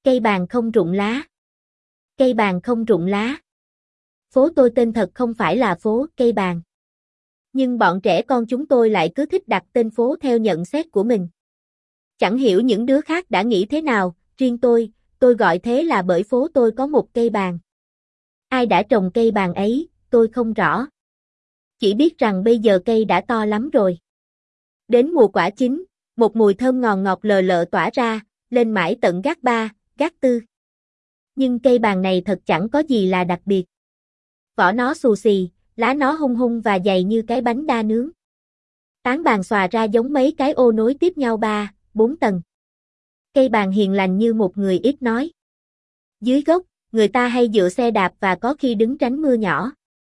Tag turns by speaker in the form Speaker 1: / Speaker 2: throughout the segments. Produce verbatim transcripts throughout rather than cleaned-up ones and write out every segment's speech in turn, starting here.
Speaker 1: Cây bàn không rụng lá. Cây bàn không rụng lá. Phố tôi tên thật không phải là phố Cây Bàn. Nhưng bọn trẻ con chúng tôi lại cứ thích đặt tên phố theo nhận xét của mình. Chẳng hiểu những đứa khác đã nghĩ thế nào, riêng tôi, tôi gọi thế là bởi phố tôi có một cây bàn. Ai đã trồng cây bàn ấy, tôi không rõ. Chỉ biết rằng bây giờ cây đã to lắm rồi. Đến mùa quả chín, một mùi thơm ngọt ngọt lờ lợ tỏa ra, lên mãi tận gác ba, gác tư. Nhưng cây bàn này thật chẳng có gì là đặc biệt. Vỏ nó xù xì, lá nó hung hung và dày như cái bánh đa nướng. Tán bàn xòa ra giống mấy cái ô nối tiếp nhau ba, bốn tầng. Cây bàn hiền lành như một người ít nói. Dưới gốc, người ta hay dựa xe đạp và có khi đứng tránh mưa nhỏ.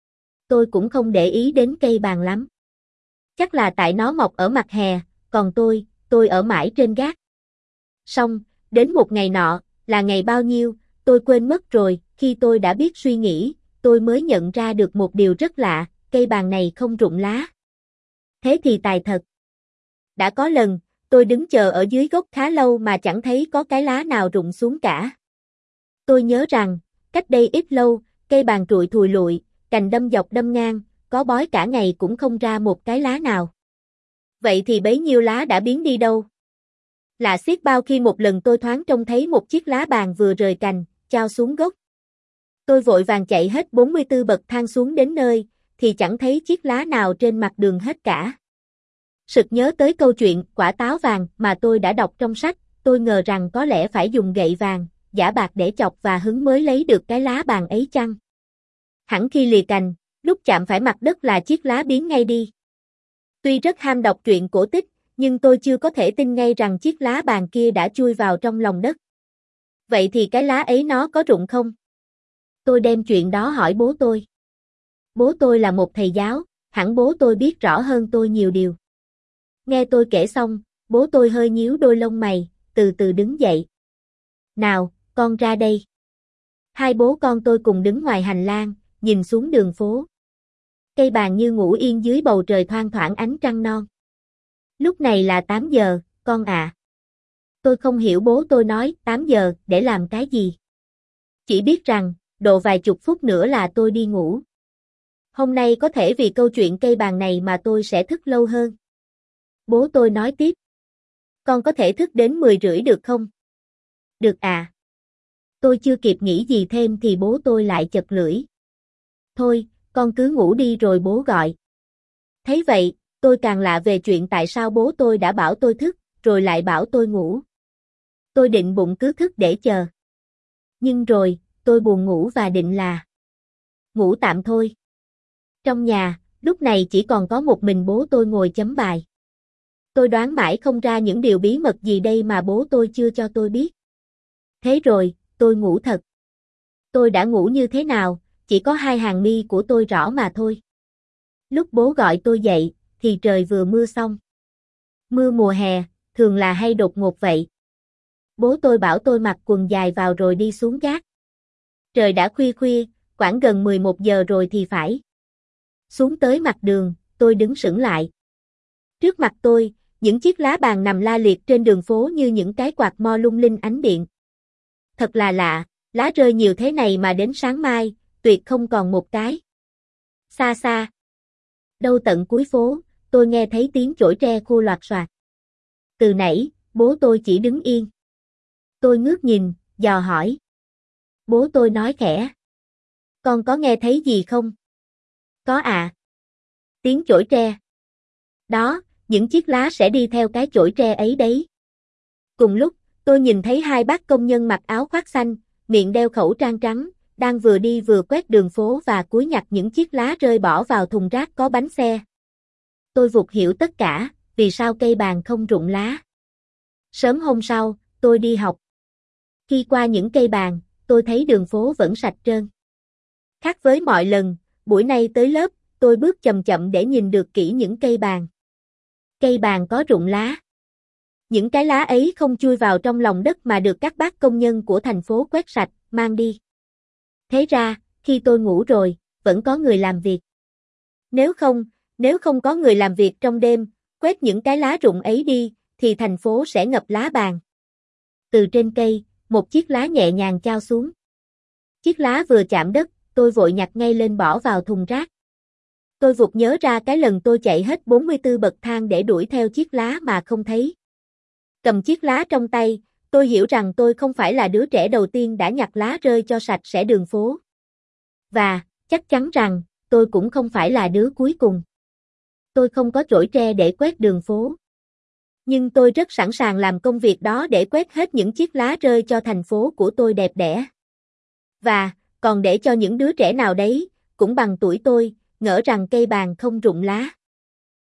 Speaker 1: Tôi cũng không để ý đến cây bàn lắm. Chắc là tại nó mọc ở mặt hè, còn tôi, tôi ở mãi trên gác. Xong, đến một ngày nọ, là ngày bao nhiêu, tôi quên mất rồi, khi tôi đã biết suy nghĩ, tôi mới nhận ra được một điều rất lạ, cây bàn này không rụng lá. Thế thì tài thật. Đã có lần, tôi đứng chờ ở dưới gốc khá lâu mà chẳng thấy có cái lá nào rụng xuống cả. Tôi nhớ rằng, cách đây ít lâu, cây bàn trụi thùi lụi, cành đâm dọc đâm ngang, có bói cả ngày cũng không ra một cái lá nào. Vậy thì bấy nhiêu lá đã biến đi đâu? Lạ xiết bao khi một lần tôi thoáng trông thấy một chiếc lá bàn vừa rời cành, chao xuống gốc. Tôi vội vàng chạy hết bốn mươi tư bậc thang xuống đến nơi, thì chẳng thấy chiếc lá nào trên mặt đường hết cả. Sực nhớ tới câu chuyện quả táo vàng mà tôi đã đọc trong sách, tôi ngờ rằng có lẽ phải dùng gậy vàng, giã bạc để chọc và hứng mới lấy được cái lá bàn ấy chăng? Hẳn khi lìa cành, lúc chạm phải mặt đất là chiếc lá biến ngay đi. Tuy rất ham đọc truyện cổ tích, nhưng tôi chưa có thể tin ngay rằng chiếc lá bàn kia đã chui vào trong lòng đất. Vậy thì cái lá ấy nó có rụng không? Tôi đem chuyện đó hỏi bố tôi. Bố tôi là một thầy giáo, hẳn bố tôi biết rõ hơn tôi nhiều điều. Nghe tôi kể xong, bố tôi hơi nhíu đôi lông mày, từ từ đứng dậy. Nào, con ra đây. Hai bố con tôi cùng đứng ngoài hành lang, nhìn xuống đường phố. Cây bàn như ngủ yên dưới bầu trời thoang thoảng ánh trăng non. Lúc này là tám giờ, con ạ. À. Tôi không hiểu bố tôi nói tám giờ để làm cái gì. Chỉ biết rằng, độ vài chục phút nữa là tôi đi ngủ. Hôm nay có thể vì câu chuyện cây bàn này mà tôi sẽ thức lâu hơn. Bố tôi nói tiếp. Con có thể thức đến mười rưỡi được không? Được à. Tôi chưa kịp nghĩ gì thêm thì bố tôi lại chật lưỡi. Thôi, con cứ ngủ đi rồi bố gọi. Thấy vậy, tôi càng lạ về chuyện tại sao bố tôi đã bảo tôi thức, rồi lại bảo tôi ngủ. Tôi định bụng cứ thức để chờ. Nhưng rồi, tôi buồn ngủ và định là ngủ tạm thôi. Trong nhà, lúc này chỉ còn có một mình bố tôi ngồi chấm bài. Tôi đoán mãi không ra những điều bí mật gì đây mà bố tôi chưa cho tôi biết. Thế rồi, tôi ngủ thật. Tôi đã ngủ như thế nào, chỉ có hai hàng mi của tôi rõ mà thôi. Lúc bố gọi tôi dậy, thì trời vừa mưa xong. Mưa mùa hè, thường là hay đột ngột vậy. Bố tôi bảo tôi mặc quần dài vào rồi đi xuống gác. Trời đã khuya khuya, khoảng gần mười một giờ rồi thì phải. Xuống tới mặt đường, tôi đứng sững lại. Trước mặt tôi, những chiếc lá bàn nằm la liệt trên đường phố như những cái quạt mo lung linh ánh điện. Thật là lạ, lá rơi nhiều thế này mà đến sáng mai, tuyệt không còn một cái. Xa xa, đâu tận cuối phố, tôi nghe thấy tiếng chổi tre khua loạt soạt. Từ nãy, bố tôi chỉ đứng yên. Tôi ngước nhìn, dò hỏi. Bố tôi nói khẽ. Con có nghe thấy gì không? Có ạ. À. Tiếng chổi tre. Đó, những chiếc lá sẽ đi theo cái chổi tre ấy đấy. Cùng lúc, tôi nhìn thấy hai bác công nhân mặc áo khoác xanh, miệng đeo khẩu trang trắng, đang vừa đi vừa quét đường phố và cúi nhặt những chiếc lá rơi bỏ vào thùng rác có bánh xe. Tôi vụt hiểu tất cả, vì sao cây bàn không rụng lá. Sớm hôm sau, tôi đi học. Khi qua những cây bàn, tôi thấy đường phố vẫn sạch trơn. Khác với mọi lần, buổi nay tới lớp, tôi bước chậm chậm để nhìn được kỹ những cây bàn. Cây bàn có rụng lá. Những cái lá ấy không chui vào trong lòng đất mà được các bác công nhân của thành phố quét sạch, mang đi. Thế ra, khi tôi ngủ rồi, vẫn có người làm việc. Nếu không, nếu không có người làm việc trong đêm, quét những cái lá rụng ấy đi, thì thành phố sẽ ngập lá bàn. Từ trên cây, một chiếc lá nhẹ nhàng chao xuống. Chiếc lá vừa chạm đất, tôi vội nhặt ngay lên bỏ vào thùng rác. Tôi vụt nhớ ra cái lần tôi chạy hết bốn mươi tư bậc thang để đuổi theo chiếc lá mà không thấy. Cầm chiếc lá trong tay, tôi hiểu rằng tôi không phải là đứa trẻ đầu tiên đã nhặt lá rơi cho sạch sẽ đường phố. Và, chắc chắn rằng, tôi cũng không phải là đứa cuối cùng. Tôi không có chổi tre để quét đường phố. Nhưng tôi rất sẵn sàng làm công việc đó để quét hết những chiếc lá rơi cho thành phố của tôi đẹp đẽ. Và, còn để cho những đứa trẻ nào đấy, cũng bằng tuổi tôi, ngỡ rằng cây bàng không rụng lá.